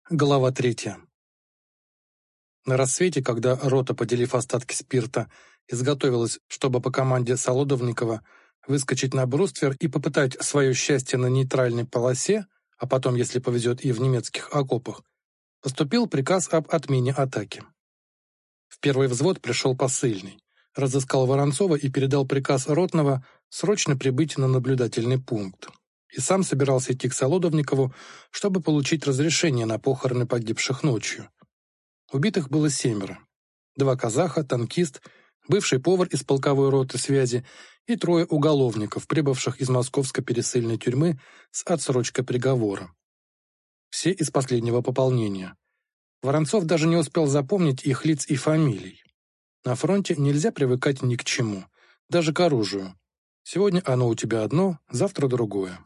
Глава 3. На рассвете, когда рота, поделив остатки спирта, изготовилась, чтобы по команде Солодовникова выскочить на бруствер и попытать свое счастье на нейтральной полосе, а потом, если повезет, и в немецких окопах, поступил приказ об отмене атаки. В первый взвод пришел посыльный, разыскал Воронцова и передал приказ ротного срочно прибыть на наблюдательный пункт. И сам собирался идти к Солодовникову, чтобы получить разрешение на похороны погибших ночью. Убитых было 7. 2 казаха, танкист, бывший повар из полковой роты связи и 3 уголовников, прибывших из московской пересыльной тюрьмы с отсрочкой приговора. Все из последнего пополнения. Воронцов даже не успел запомнить их лиц и фамилий. На фронте нельзя привыкать ни к чему, даже к оружию. Сегодня оно у тебя одно, завтра другое.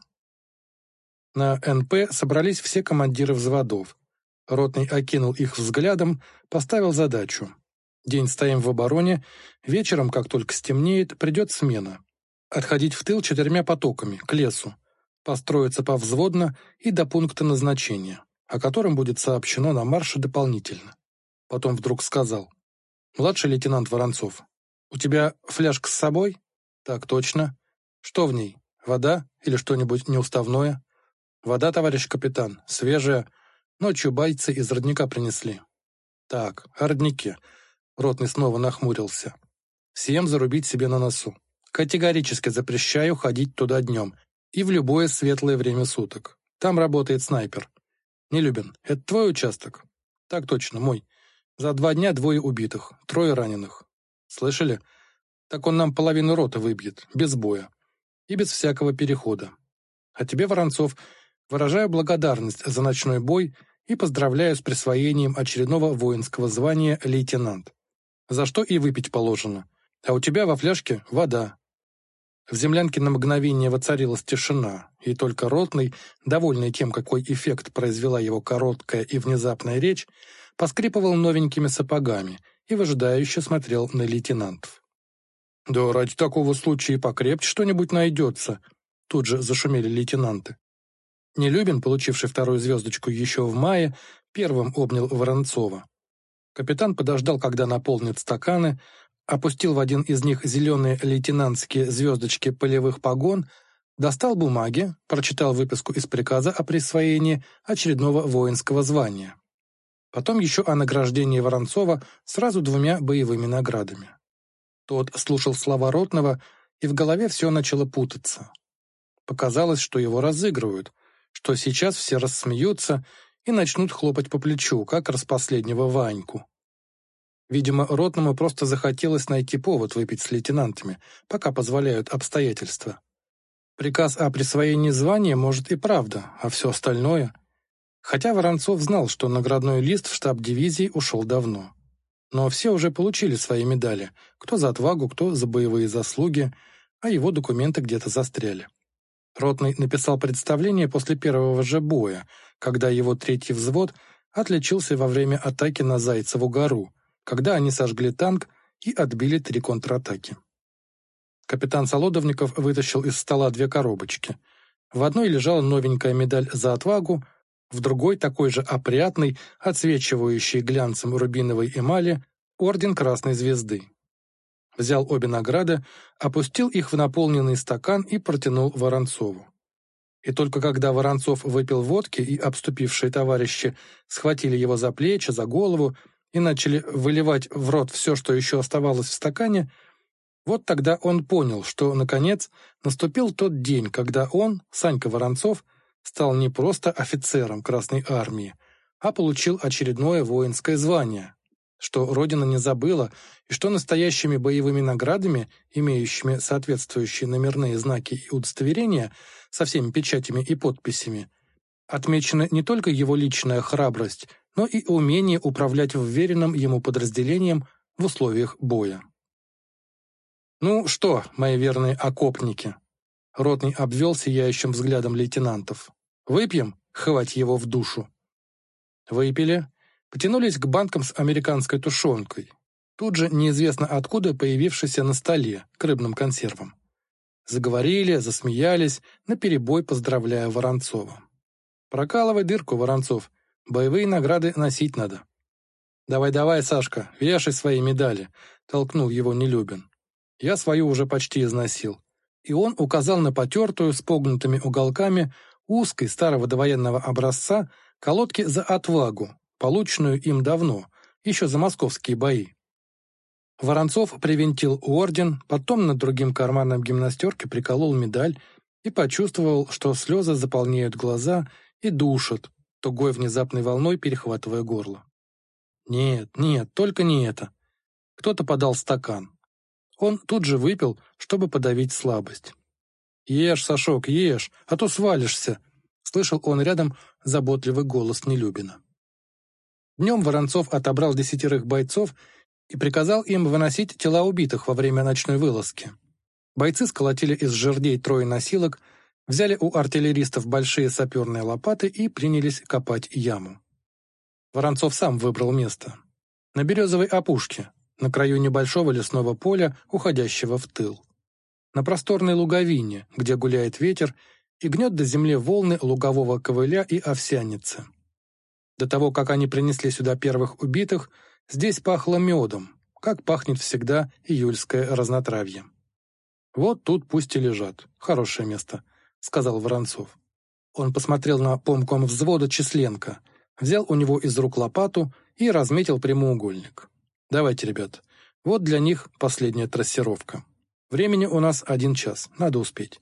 На НП собрались все командиры взводов. Ротный окинул их взглядом, поставил задачу. День стоим в обороне, вечером, как только стемнеет, придет смена. Отходить в тыл 4 потоками, к лесу. Построиться повзводно и до пункта назначения, о котором будет сообщено на марше дополнительно. Потом вдруг сказал: «Младший лейтенант Воронцов, у тебя фляжка с собой?» «Так точно. Что в ней? Вода или что-нибудь неуставное?» «Вода, товарищ капитан, свежая. Ночью бойцы из родника принесли». «Так, о роднике». Ротный снова нахмурился. «Всем зарубить себе на носу. Категорически запрещаю ходить туда днем и в любое светлое время суток. Там работает снайпер. Нелюбин, это твой участок?» «Так точно, мой. За 2 дня 2 убитых, 3 раненых. Слышали? Так он нам половину роты выбьет, без боя и без всякого перехода. А тебе, Воронцов, выражаю благодарность за ночной бой и поздравляю с присвоением очередного воинского звания лейтенант. За что и выпить положено. А у тебя во фляжке вода». В землянке на мгновение воцарилась тишина, и только ротный, довольный тем, какой эффект произвела его короткая и внезапная речь, поскрипывал новенькими сапогами и выжидающе смотрел на лейтенантов. «Да ради такого случая и покрепче что-нибудь найдется», — тут же зашумели лейтенанты. Нелюбин, получивший 2-ю звездочку еще в мае, первым обнял Воронцова. Капитан подождал, когда наполнят стаканы, опустил в один из них зеленые лейтенантские звездочки полевых погон, достал бумаги, прочитал выписку из приказа о присвоении очередного воинского звания. Потом еще о награждении Воронцова сразу 2 боевыми наградами. Тот слушал слова ротного, и в голове все начало путаться. Показалось, что его разыгрывают, что сейчас все рассмеются и начнут хлопать по плечу, как распоследнего Ваньку. Видимо, ротному просто захотелось найти повод выпить с лейтенантами, пока позволяют обстоятельства. Приказ о присвоении звания, может, и правда, а все остальное... Хотя Воронцов знал, что наградной лист в штаб дивизии ушел давно. Но все уже получили свои медали, кто за отвагу, кто за боевые заслуги, а его документы где-то застряли. Ротный написал представление после первого же боя, когда его 3-й взвод отличился во время атаки на Зайцеву гору, когда они сожгли танк и отбили 3 контратаки. Капитан Солодовников вытащил из стола 2 коробочки. В одной лежала новенькая медаль за отвагу, в другой, такой же опрятный, отсвечивающий глянцем рубиновой эмали, орден Красной Звезды. Взял обе награды, опустил их в наполненный стакан и протянул Воронцову. И только когда Воронцов выпил водки и обступившие товарищи схватили его за плечи, за голову и начали выливать в рот все, что еще оставалось в стакане, вот тогда он понял, что, наконец, наступил тот день, когда он, Санька Воронцов, стал не просто офицером Красной Армии, а получил очередное воинское звание, что Родина не забыла и что настоящими боевыми наградами, имеющими соответствующие номерные знаки и удостоверения со всеми печатями и подписями, отмечена не только его личная храбрость, но и умение управлять вверенным ему подразделением в условиях боя. «Ну что, мои верные окопники?» Ротный обвел сияющим взглядом лейтенантов. «Выпьем? Хвать его в душу!» Выпили, потянулись к банкам с американской тушенкой, тут же неизвестно откуда появившейся на столе, к рыбным консервам. Заговорили, засмеялись, наперебой поздравляя Воронцова. «Прокалывай дырку, Воронцов, Боевые награды носить надо. «Давай-давай, Сашка, вешай свои медали», — толкнул его Нелюбин. «Я свою уже почти износил». И он указал на потертую с погнутыми уголками узкой старого довоенного образца колодки за отвагу, полученную им давно, еще за московские бои. Воронцов привинтил орден, потом над другим карманом гимнастерки приколол медаль и почувствовал, что слезы заполняют глаза и душат, тугой внезапной волной перехватывая горло. Нет, нет, только не это. Кто-то подал стакан. Он тут же выпил, чтобы подавить слабость. «Ешь, Сашок, ешь, а то свалишься», — слышал он рядом заботливый голос Нелюбина. Днем Воронцов отобрал 10 бойцов и приказал им выносить тела убитых во время ночной вылазки. Бойцы сколотили из жердей 3 носилок, взяли у артиллеристов большие саперные лопаты и принялись копать яму. Воронцов сам выбрал место. На березовой опушке, на краю небольшого лесного поля, уходящего в тыл. На просторной луговине, где гуляет ветер и гнет до земли волны лугового ковыля и овсяницы. До того, как они принесли сюда первых убитых, здесь пахло медом, как пахнет всегда июльское разнотравье. «Вот тут пусть и лежат. Хорошее место», — сказал Воронцов. Он посмотрел на помком взвода Численко, взял у него из рук лопату и разметил прямоугольник. «Давайте, ребят, вот для них последняя трассировка. Времени у нас 1 час, надо успеть».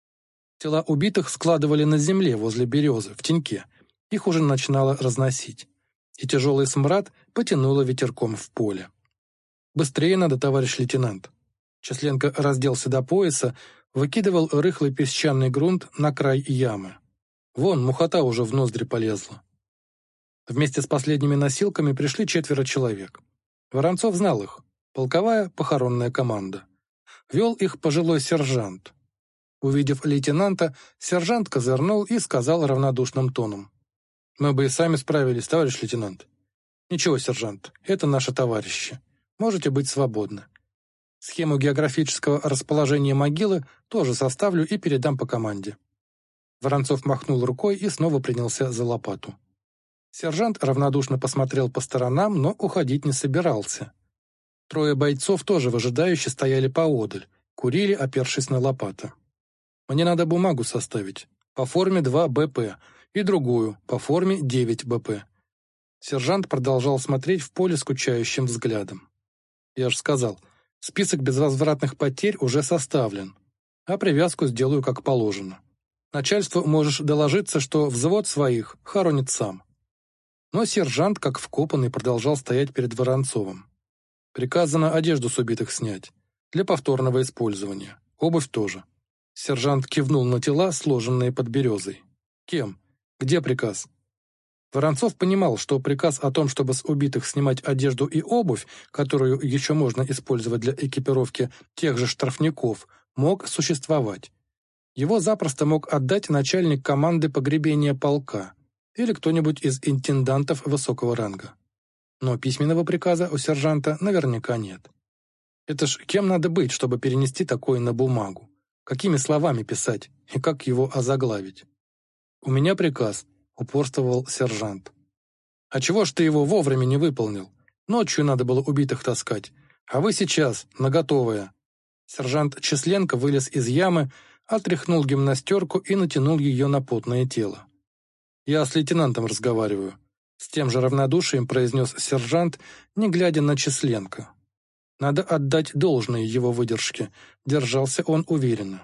Тела убитых складывали на земле возле березы, в теньке. Их уже начинало разносить. И тяжелый смрад потянуло ветерком в поле. «Быстрее надо, товарищ лейтенант». Численко разделся до пояса, выкидывал рыхлый песчаный грунт на край ямы. Вон, мухота уже в ноздри полезла. Вместе с последними носилками пришли 4 человек. Воронцов знал их. Полковая похоронная команда. Вел их пожилой сержант. Увидев лейтенанта, сержант козырнул и сказал равнодушным тоном: «Мы бы и сами справились, товарищ лейтенант». «Ничего, сержант, это наши товарищи. Можете быть свободны. Схему географического расположения могилы тоже составлю и передам по команде». Воронцов махнул рукой и снова принялся за лопату. Сержант равнодушно посмотрел по сторонам, но уходить не собирался. 3 бойцов тоже выжидающе стояли поодаль, курили, опершись на лопаты. «Мне надо бумагу составить. По форме 2 БП и другую, по форме 9 БП». Сержант продолжал смотреть в поле скучающим взглядом. «Я же сказал, список безвозвратных потерь уже составлен, а привязку сделаю как положено. Начальству можешь доложиться, что взвод своих хоронит сам». Но сержант, как вкопанный, продолжал стоять перед Воронцовым. «Приказано одежду с убитых снять. Для повторного использования. Обувь тоже». Сержант кивнул на тела, сложенные под березой. «Кем? Где приказ?» Воронцов понимал, что приказ о том, чтобы с убитых снимать одежду и обувь, которую еще можно использовать для экипировки тех же штрафников, мог существовать. Его запросто мог отдать начальник команды погребения полка или кто-нибудь из интендантов высокого ранга. Но письменного приказа у сержанта наверняка нет. Это ж кем надо быть, чтобы перенести такое на бумагу? Какими словами писать и как его озаглавить? «У меня приказ», — упорствовал сержант. «А чего ж ты его вовремя не выполнил? Ночью надо было убитых таскать, а вы сейчас, наготовая». Сержант Численко вылез из ямы, отряхнул гимнастерку и натянул ее на потное тело. «Я с лейтенантом разговариваю», — с тем же равнодушием произнес сержант, не глядя на Численко. Надо отдать должное его выдержке, держался он уверенно.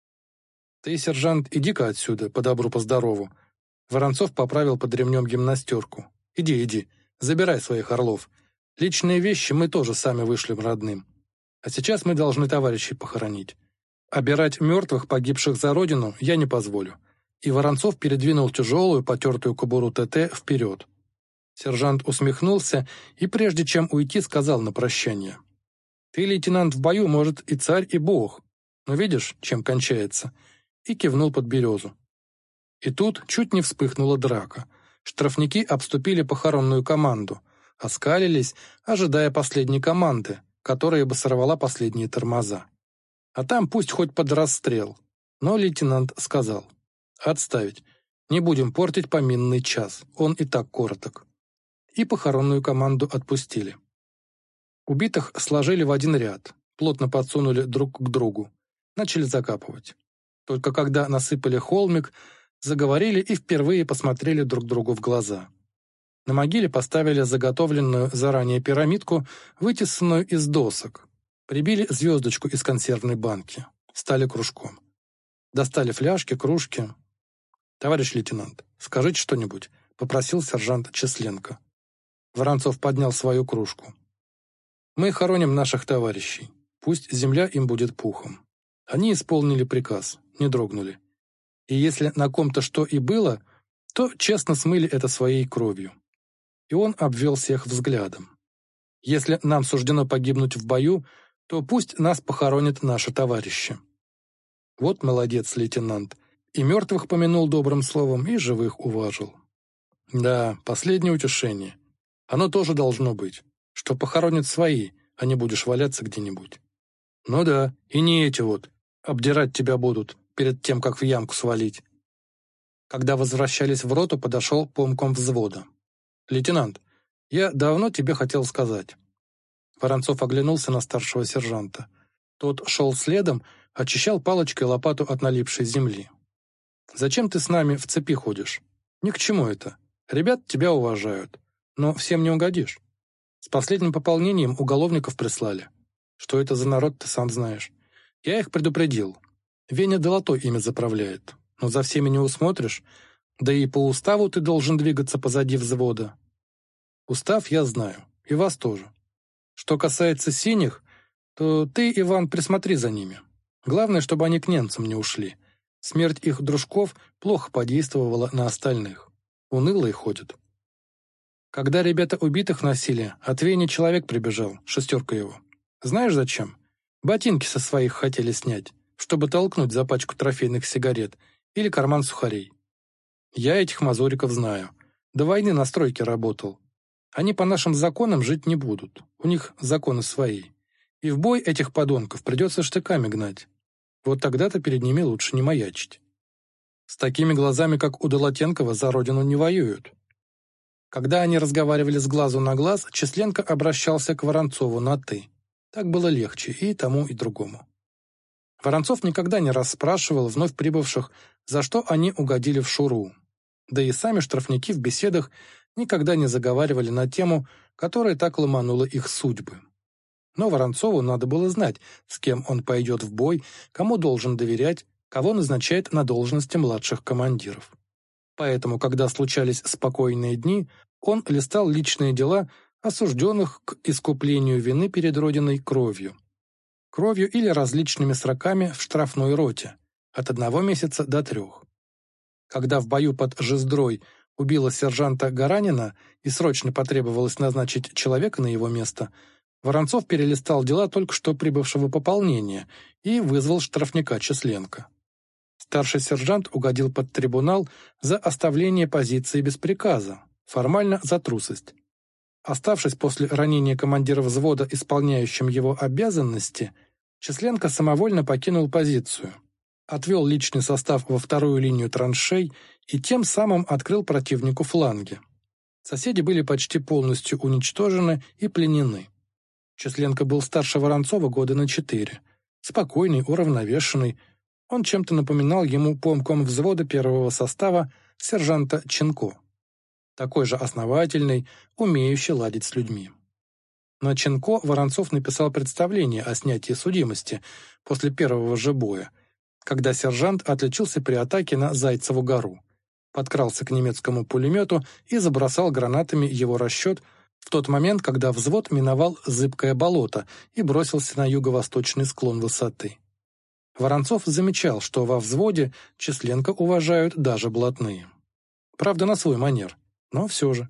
«Ты, сержант, иди-ка отсюда, по добру, по здорову». Воронцов поправил под ремнем гимнастерку. «Иди, забирай своих орлов. Личные вещи мы тоже сами вышлем родным. А сейчас мы должны товарищей похоронить. Обирать мертвых, погибших за родину, я не позволю». И Воронцов передвинул тяжелую, потертую кобуру ТТ вперед. Сержант усмехнулся и, прежде чем уйти, сказал на прощание: «Ты, лейтенант, в бою, может, и царь, и бог. Но видишь, чем кончается?» И кивнул под березу. И тут чуть не вспыхнула драка. Штрафники обступили похоронную команду, оскалились, ожидая последней команды, которая бы сорвала последние тормоза. А там пусть хоть под расстрел. Но лейтенант сказал: «Отставить. Не будем портить поминный час, он и так короток. И похоронную команду отпустили. Убитых сложили в один ряд, плотно подсунули друг к другу, начали закапывать. Только когда насыпали холмик, заговорили и впервые посмотрели друг другу в глаза. На могиле поставили заготовленную заранее пирамидку, вытесанную из досок. Прибили звездочку из консервной банки. Стали кружком. Достали фляжки, кружки. «Товарищ лейтенант, скажите что-нибудь», — попросил сержант Численко. Воронцов поднял свою кружку. «Мы хороним наших товарищей. Пусть земля им будет пухом. Они исполнили приказ, не дрогнули. И если на ком-то что и было, то честно смыли это своей кровью». И он обвел всех взглядом. «Если нам суждено погибнуть в бою, то пусть нас похоронят наши товарищи». Вот молодец, лейтенант. И мертвых помянул добрым словом, и живых уважил. Да, последнее утешение. Оно тоже должно быть, что похоронят свои, а не будешь валяться где-нибудь. Ну да, и не эти вот. Обдирать тебя будут, перед тем, как в ямку свалить. Когда возвращались в роту, подошел помком взвода. «Лейтенант, я давно тебе хотел сказать». Воронцов оглянулся на старшего сержанта. Тот шел следом, очищал палочкой лопату от налипшей земли. «Зачем ты с нами в цепи ходишь? Ни к чему это. Ребят тебя уважают, но всем не угодишь. С последним пополнением уголовников прислали. Что это за народ, ты сам знаешь. Я их предупредил. Веня долотой ими заправляет. Но за всеми не усмотришь. Да и по уставу ты должен двигаться позади взвода. Устав я знаю, и вас тоже. Что касается синих, то ты, Иван, присмотри за ними. Главное, чтобы они к немцам не ушли. Смерть их дружков плохо подействовала на остальных. Унылые ходят. Когда ребята убитых носили, от Вени человек прибежал, шестерка его. Знаешь зачем? Ботинки со своих хотели снять, чтобы толкнуть за пачку трофейных сигарет или карман сухарей. Я этих мазуриков знаю. До войны на стройке работал. Они по нашим законам жить не будут. У них законы свои. И в бой этих подонков придется штыками гнать. Вот тогда-то перед ними лучше не маячить. С такими глазами, как у Долотенкова, за родину не воюют. Когда они разговаривали с глазу на глаз, Численко обращался к Воронцову на «ты». Так было легче и тому, и другому. Воронцов никогда не расспрашивал вновь прибывших, за что они угодили в Шуру. Да и сами штрафники в беседах никогда не заговаривали на тему, которая так ломанула их судьбы. Но Воронцову надо было знать, с кем он пойдет в бой, кому должен доверять, кого назначает на должности младших командиров. Поэтому, когда случались спокойные дни, он листал личные дела осужденных к искуплению вины перед Родиной кровью. Кровью или различными сроками в штрафной роте, от 1 месяца до 3. Когда в бою под Жиздрой убило сержанта Гаранина и срочно потребовалось назначить человека на его место, Воронцов перелистал дела только что прибывшего пополнения и вызвал штрафника Численко. Старший сержант угодил под трибунал за оставление позиции без приказа, формально за трусость. Оставшись после ранения командира взвода исполняющим его обязанности, Численко самовольно покинул позицию, отвел личный состав во вторую линию траншей и тем самым открыл противнику фланги. Соседи были почти полностью уничтожены и пленены. Численко был старше Воронцова года на 4. Спокойный, уравновешенный. Он чем-то напоминал ему помком взвода первого состава сержанта Ченко. Такой же основательный, умеющий ладить с людьми. На Ченко Воронцов написал представление о снятии судимости после первого же боя, когда сержант отличился при атаке на Зайцеву гору, подкрался к немецкому пулемету и забросал гранатами его расчет в тот момент, когда взвод миновал зыбкое болото и бросился на юго-восточный склон высоты. Воронцов замечал, что во взводе Численко уважают даже блатные. Правда, на свой манер, но все же.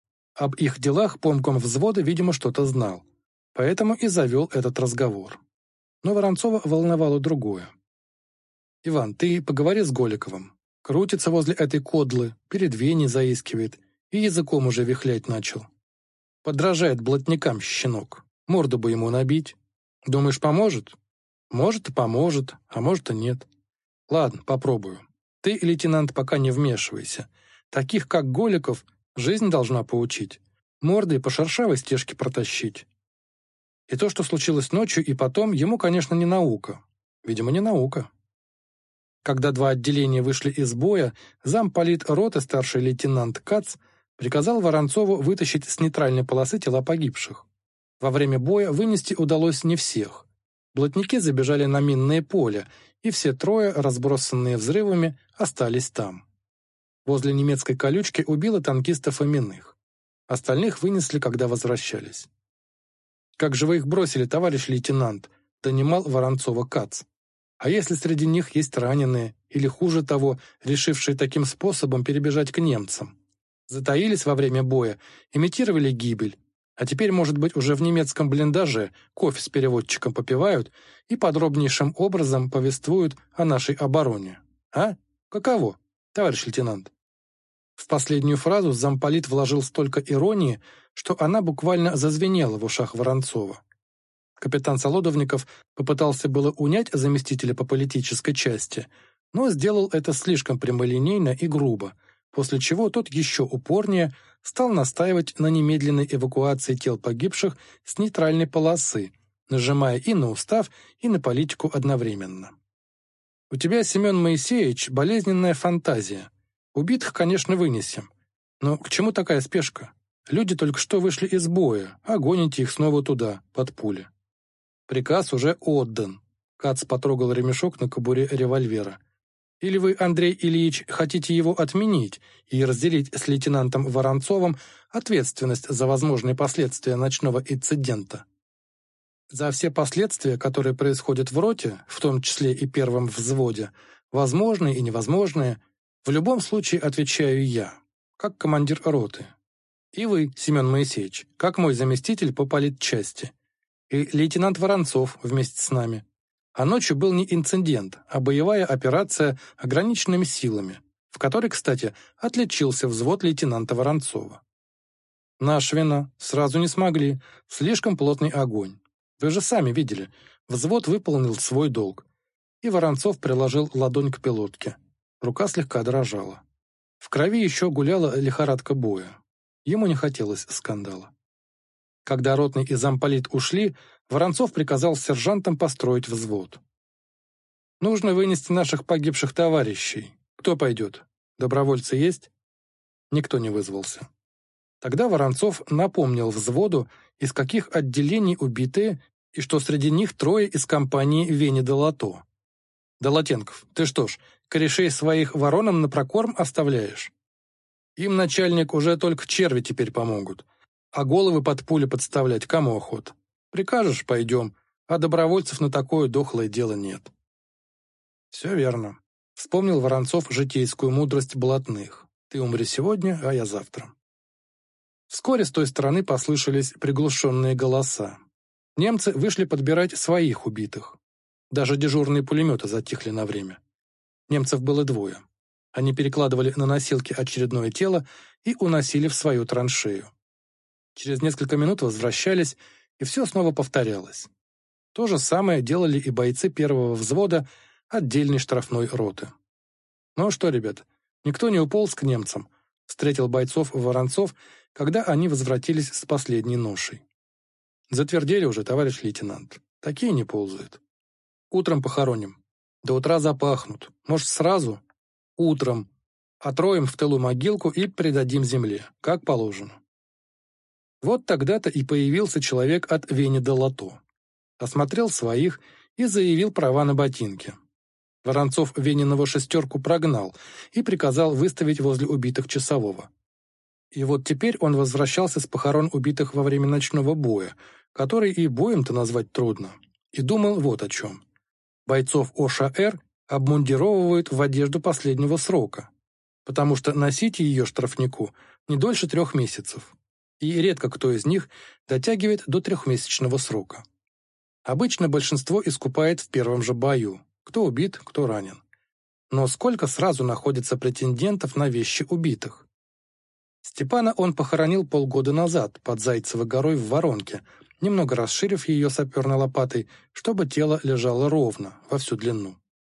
Об их делах помком взвода, видимо, что-то знал, поэтому и завел этот разговор. Но Воронцова волновало другое. «Иван, ты поговори с Голиковым. Крутится возле этой кодлы, перед Веней заискивает и языком уже вихлять начал. Подражает блатникам щенок. Морду бы ему набить. Думаешь, поможет? Может, и поможет, а может, и нет. Ладно, попробую. Ты, лейтенант, пока не вмешивайся. Таких, как Голиков, жизнь должна поучить. Мордой по шершавой стежке протащить. И то, что случилось ночью и потом, ему, конечно, не наука. Видимо, не наука. Когда два отделения вышли из боя, замполит роты старший лейтенант Кац приказал Воронцову вытащить с нейтральной полосы тела погибших. Во время боя вынести удалось не всех. Блатники забежали на минное поле, и все трое, разбросанные взрывами, остались там. Возле немецкой колючки убило танкистов и минных. Остальных вынесли, когда возвращались. «Как же вы их бросили, товарищ лейтенант?» — донимал Воронцова Кац. «А если среди них есть раненые, или, хуже того, решившие таким способом перебежать к немцам? Затаились во время боя, имитировали гибель, а теперь, может быть, уже в немецком блиндаже кофе с переводчиком попивают и подробнейшим образом повествуют о нашей обороне. А? Каково, товарищ лейтенант?» В последнюю фразу замполит вложил столько иронии, что она буквально зазвенела в ушах Воронцова. Капитан Солодовников попытался было унять заместителя по политической части, но сделал это слишком прямолинейно и грубо, после чего тот еще упорнее стал настаивать на немедленной эвакуации тел погибших с нейтральной полосы, нажимая и на устав, и на политику одновременно. «У тебя, Семен Моисеевич, болезненная фантазия. Убитых, конечно, вынесем. Но к чему такая спешка? Люди только что вышли из боя, а гоните их снова туда, под пули. Приказ уже отдан». Кац потрогал ремешок на кобуре револьвера. «Или вы, Андрей Ильич, хотите его отменить и разделить с лейтенантом Воронцовым ответственность за возможные последствия ночного инцидента? За все последствия, которые происходят в роте, в том числе и первом взводе, возможные и невозможные, в любом случае отвечаю я, как командир роты. И вы, Семен Моисеевич, как мой заместитель по политчасти. И лейтенант Воронцов вместе с нами. А ночью был не инцидент, а боевая операция ограниченными силами, в которой, кстати, отличился взвод лейтенанта Воронцова. Наша вина. Сразу не смогли. Слишком плотный огонь. Вы же сами видели. Взвод выполнил свой долг. И Воронцов приложил ладонь к пилотке. Рука слегка дрожала. В крови еще гуляла лихорадка боя. Ему не хотелось скандала. Когда ротный и замполит ушли, Воронцов приказал сержантам построить взвод. «Нужно вынести наших погибших товарищей. Кто пойдет? Добровольцы есть?» Никто не вызвался. Тогда Воронцов напомнил взводу, из каких отделений убитые, и что среди них трое из компании Вени Долото. «Долотенков, ты что ж, корешей своих воронам на прокорм оставляешь? Им, начальник, уже только черви теперь помогут. А головы под пули подставлять кому охота? Прикажешь — пойдем, а добровольцев на такое дохлое дело нет». «Все верно», — вспомнил Воронцов житейскую мудрость блатных. «Ты умри сегодня, а я завтра». Вскоре с той стороны послышались приглушенные голоса. Немцы вышли подбирать своих убитых. Даже дежурные пулеметы затихли на время. Немцев было двое. Они перекладывали на носилки очередное тело и уносили в свою траншею. Через несколько минут возвращались, и все снова повторялось. То же самое делали и бойцы первого взвода отдельной штрафной роты. «Ну что, ребят, никто не уполз к немцам», — встретил бойцов Воронцов, когда они возвратились с последней ношей. «Затвердели уже, товарищ лейтенант. Такие не ползают. Утром похороним. До утра запахнут. Может, сразу? Утром. Отроем в тылу могилку и предадим земле, как положено». Вот тогда-то и появился человек от Вени Долото. Осмотрел своих и заявил права на ботинки. Воронцов Вениного шестерку прогнал и приказал выставить возле убитых часового. И вот теперь он возвращался с похорон убитых во время ночного боя, который и боем-то назвать трудно, и думал вот о чем. Бойцов ОШР обмундировывают в одежду последнего срока, потому что носить ее штрафнику не дольше 3 месяцев, и редко кто из них дотягивает до 3-месячного срока. Обычно большинство искупает в первом же бою, кто убит, кто ранен. Но сколько сразу находится претендентов на вещи убитых? Степана он похоронил полгода назад под Зайцевой горой в Воронке, немного расширив ее саперной лопатой, чтобы тело лежало ровно, во всю длину.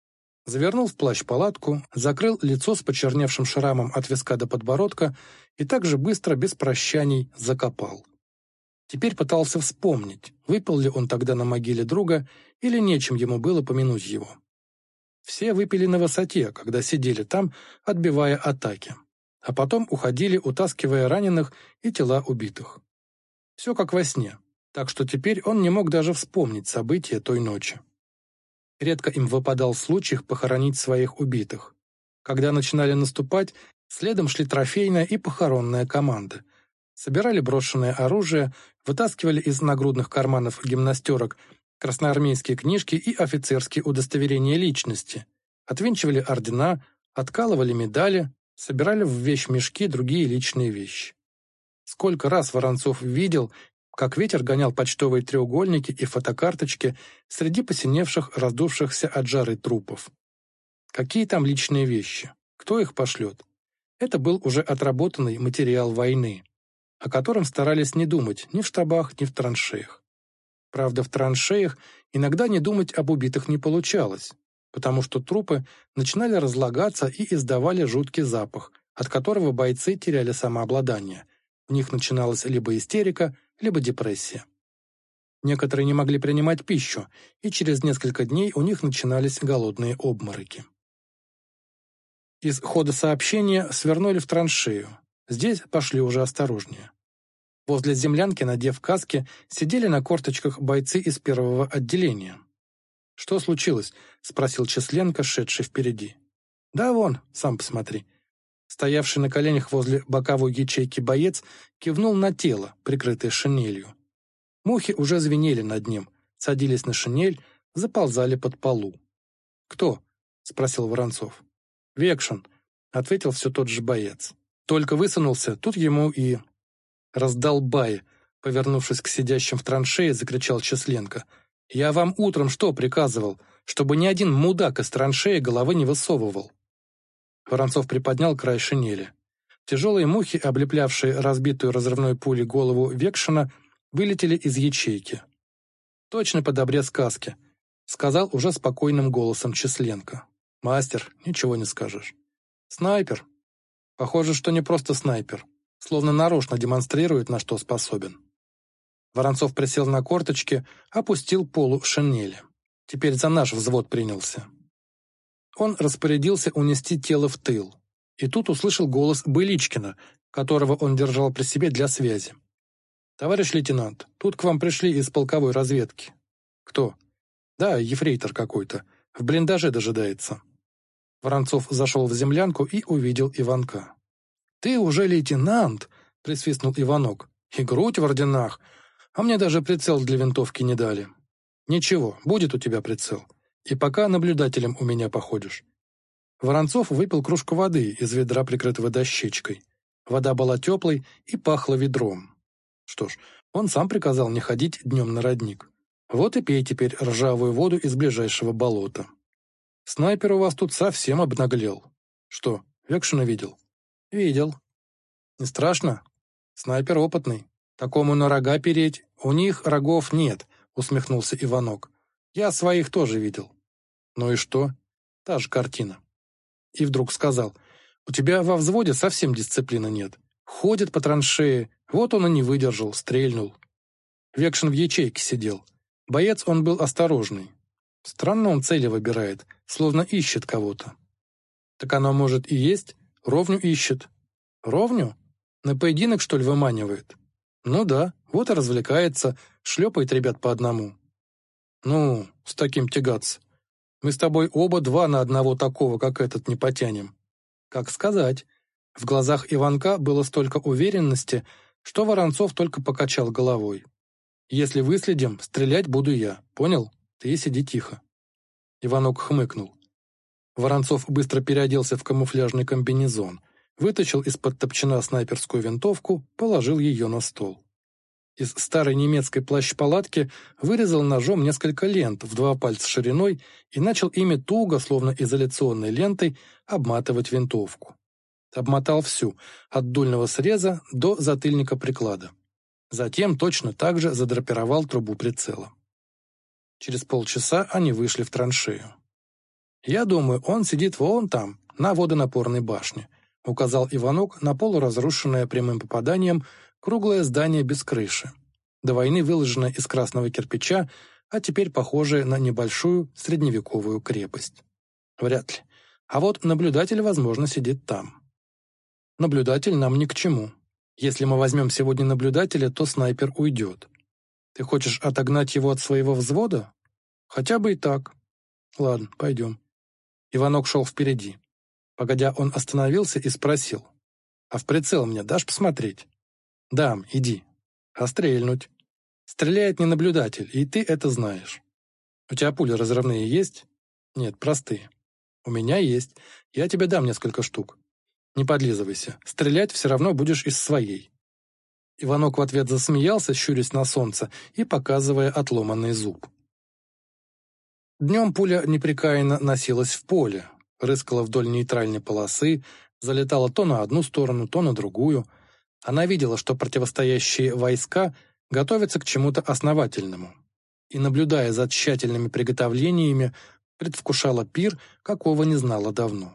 Завернул в плащ палатку, закрыл лицо с почерневшим шрамом от виска до подбородка и так же быстро, без прощаний, закопал. Теперь пытался вспомнить, выпил ли он тогда на могиле друга или нечем ему было помянуть его. Все выпили на высоте, когда сидели там, отбивая атаки, а потом уходили, утаскивая раненых и тела убитых. Все как во сне, так что теперь он не мог даже вспомнить события той ночи. Редко им выпадал случай похоронить своих убитых. Когда начинали наступать, следом шли трофейная и похоронная команды. Собирали брошенное оружие, вытаскивали из нагрудных карманов гимнастерок красноармейские книжки и офицерские удостоверения личности, отвинчивали ордена, откалывали медали, собирали в вещмешки другие личные вещи. Сколько раз Воронцов видел, как ветер гонял почтовые треугольники и фотокарточки среди посиневших, раздувшихся от жары трупов. Какие там личные вещи? Кто их пошлет? Это был уже отработанный материал войны, о котором старались не думать ни в штабах, ни в траншеях. Правда, в траншеях иногда не думать об убитых не получалось, потому что трупы начинали разлагаться и издавали жуткий запах, от которого бойцы теряли самообладание. У них начиналась либо истерика, либо депрессия. Некоторые не могли принимать пищу, и через несколько дней у них начинались голодные обмороки. Из хода сообщения свернули в траншею. Здесь пошли уже осторожнее. Возле землянки, надев каски, сидели на корточках бойцы из первого отделения. «Что случилось?» — спросил Численко, шедший впереди. «Да вон, сам посмотри». Стоявший на коленях возле боковой ячейки боец кивнул на тело, прикрытое шинелью. Мухи уже звенели над ним, садились на шинель, заползали под полу. «Кто?» — спросил Воронцов. «Векшин», — ответил все тот же боец. Только высунулся, тут ему и... «Раздолбай!» — повернувшись к сидящим в траншее, закричал Численко. «Я вам утром что приказывал? Чтобы ни один мудак из траншеи головы не высовывал». Воронцов приподнял край шинели. Тяжелые мухи, облеплявшие разбитую разрывной пулей голову Векшина, вылетели из ячейки. «Точно под обрез каски», — сказал уже спокойным голосом Численко. «Мастер, ничего не скажешь». «Снайпер». Похоже, что не просто снайпер. Словно нарочно демонстрирует, на что способен. Воронцов присел на корточки, опустил полу шинели. Теперь за наш взвод принялся. Он распорядился унести тело в тыл. И тут услышал голос Быличкина, которого он держал при себе для связи. «Товарищ лейтенант, тут к вам пришли из полковой разведки». «Кто?» «Да, ефрейтор какой-то. В блиндаже дожидается». Воронцов зашел в землянку и увидел Иванка. «Ты уже лейтенант?» — присвистнул Иванок. «И грудь в орденах. А мне даже прицел для винтовки не дали». «Ничего, будет у тебя прицел. И пока наблюдателем у меня походишь». Воронцов выпил кружку воды из ведра, прикрытого дощечкой. Вода была теплой и пахла ведром. Что ж, он сам приказал не ходить днем на родник. Вот и пей теперь ржавую воду из ближайшего болота. «Снайпер у вас тут совсем обнаглел». «Что, Векшина видел?» «Видел». «Не страшно?» «Снайпер опытный. Такому на рога переть. У них рогов нет», — усмехнулся Иванок. «Я своих тоже видел». «Ну и что?» «Та же картина». И вдруг сказал: «У тебя во взводе совсем дисциплины нет. Ходит по траншее, вот он и не выдержал, стрельнул». Векшин в ячейке сидел. Боец он был осторожный. Странно он цели выбирает, словно ищет кого-то. «Так оно, может, и есть? Ровню ищет». «Ровню? На поединок, что ли, выманивает?» «Ну да, вот и развлекается, шлепает ребят по одному». «Ну, с таким тягаться. Мы с тобой оба два на одного такого, как этот, не потянем». «Как сказать». В глазах Иванка было столько уверенности, что Воронцов только покачал головой. «Если выследим, стрелять буду я, понял? Ты сиди тихо». Иванок хмыкнул. Воронцов быстро переоделся в камуфляжный комбинезон, вытащил из-под топчана снайперскую винтовку, положил ее на стол. Из старой немецкой плащ-палатки вырезал ножом несколько лент в 2 пальца шириной и начал ими туго, словно изоляционной лентой, обматывать винтовку. Обмотал всю, от дульного среза до затыльника приклада. Затем точно так же задрапировал трубу прицела. Через полчаса они вышли в траншею. «Я думаю, он сидит вон там, на водонапорной башне», указал Иванок на полуразрушенное прямым попаданием круглое здание без крыши. До войны выложенное из красного кирпича, а теперь похожее на небольшую средневековую крепость. Вряд ли. А вот наблюдатель, возможно, сидит там. Наблюдатель нам ни к чему. Если мы возьмем сегодня наблюдателя, то снайпер уйдет. Ты хочешь отогнать его от своего взвода? Хотя бы и так. Ладно, пойдем. Иванок шел впереди. Погодя, он остановился и спросил. «А в прицел мне дашь посмотреть?» «Дам, иди». «А стрельнуть?» «Стреляет не наблюдатель, и ты это знаешь». «У тебя пули разрывные есть?» «Нет, простые». «У меня есть. Я тебе дам несколько штук. Не подлизывайся. Стрелять все равно будешь из своей». Иванок в ответ засмеялся, щурясь на солнце и показывая отломанный зуб. Днем пуля непрекаянно носилась в поле, рыскала вдоль нейтральной полосы, залетала то на одну сторону, то на другую. Она видела, что противостоящие войска готовятся к чему-то основательному. И, наблюдая за тщательными приготовлениями, предвкушала пир, какого не знала давно.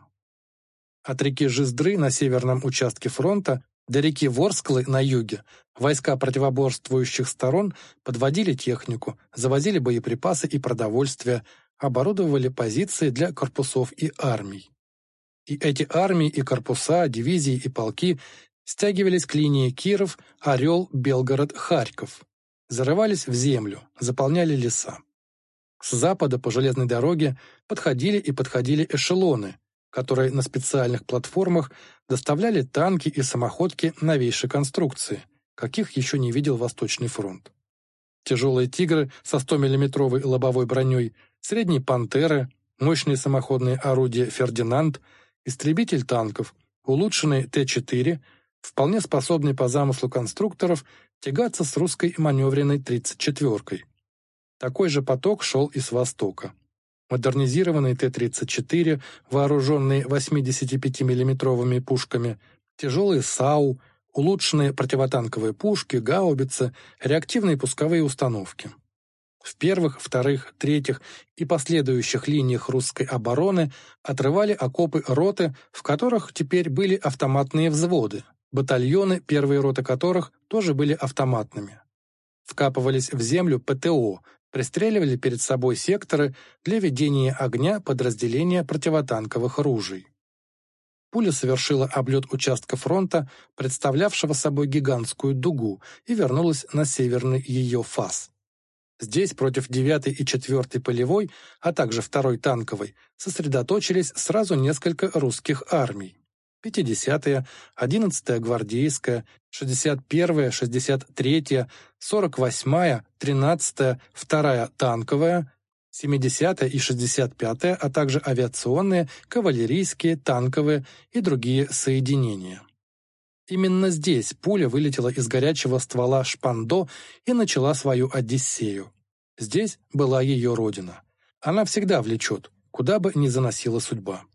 От реки Жиздры на северном участке фронта до реки Ворсклы на юге войска противоборствующих сторон подводили технику, завозили боеприпасы и продовольствие, оборудовали позиции для корпусов и армий. И эти армии и корпуса, дивизии и полки стягивались к линии Киров, Орел, Белгород, Харьков, зарывались в землю, заполняли леса. С запада по железной дороге подходили и подходили эшелоны, которые на специальных платформах доставляли танки и самоходки новейшей конструкции, каких еще не видел Восточный фронт. Тяжелые «Тигры» со 100-миллиметровой лобовой броней, средние «Пантеры», мощные самоходные орудия «Фердинанд», истребитель танков, улучшенный Т-4, вполне способный по замыслу конструкторов тягаться с русской маневренной 34-кой. Такой же поток шел и с востока. Модернизированные Т-34, вооруженные 85-миллиметровыми пушками, тяжелые САУ, улучшенные противотанковые пушки, гаубицы, реактивные пусковые установки. В первых, вторых, третьих и последующих линиях русской обороны отрывали окопы роты, в которых теперь были автоматные взводы, батальоны, первые роты которых тоже были автоматными. Вкапывались в землю ПТО, пристреливали перед собой секторы для ведения огня подразделения противотанковых ружей. Пуля совершила облет участка фронта, представлявшего собой гигантскую дугу, и вернулась на северный ее фас. Здесь против 9-й и 4-й полевой, а также 2-й танковой, сосредоточились сразу несколько русских армий. 50-я, 11-я гвардейская, 61-я, 63-я, 48-я, 13-я, 2-я танковая, 70-я и 65-я, а также авиационные, кавалерийские, танковые и другие соединения. Именно здесь пуля вылетела из горячего ствола Шпандо и начала свою одиссею. Здесь была ее родина. Она всегда влечет, куда бы ни заносила судьба.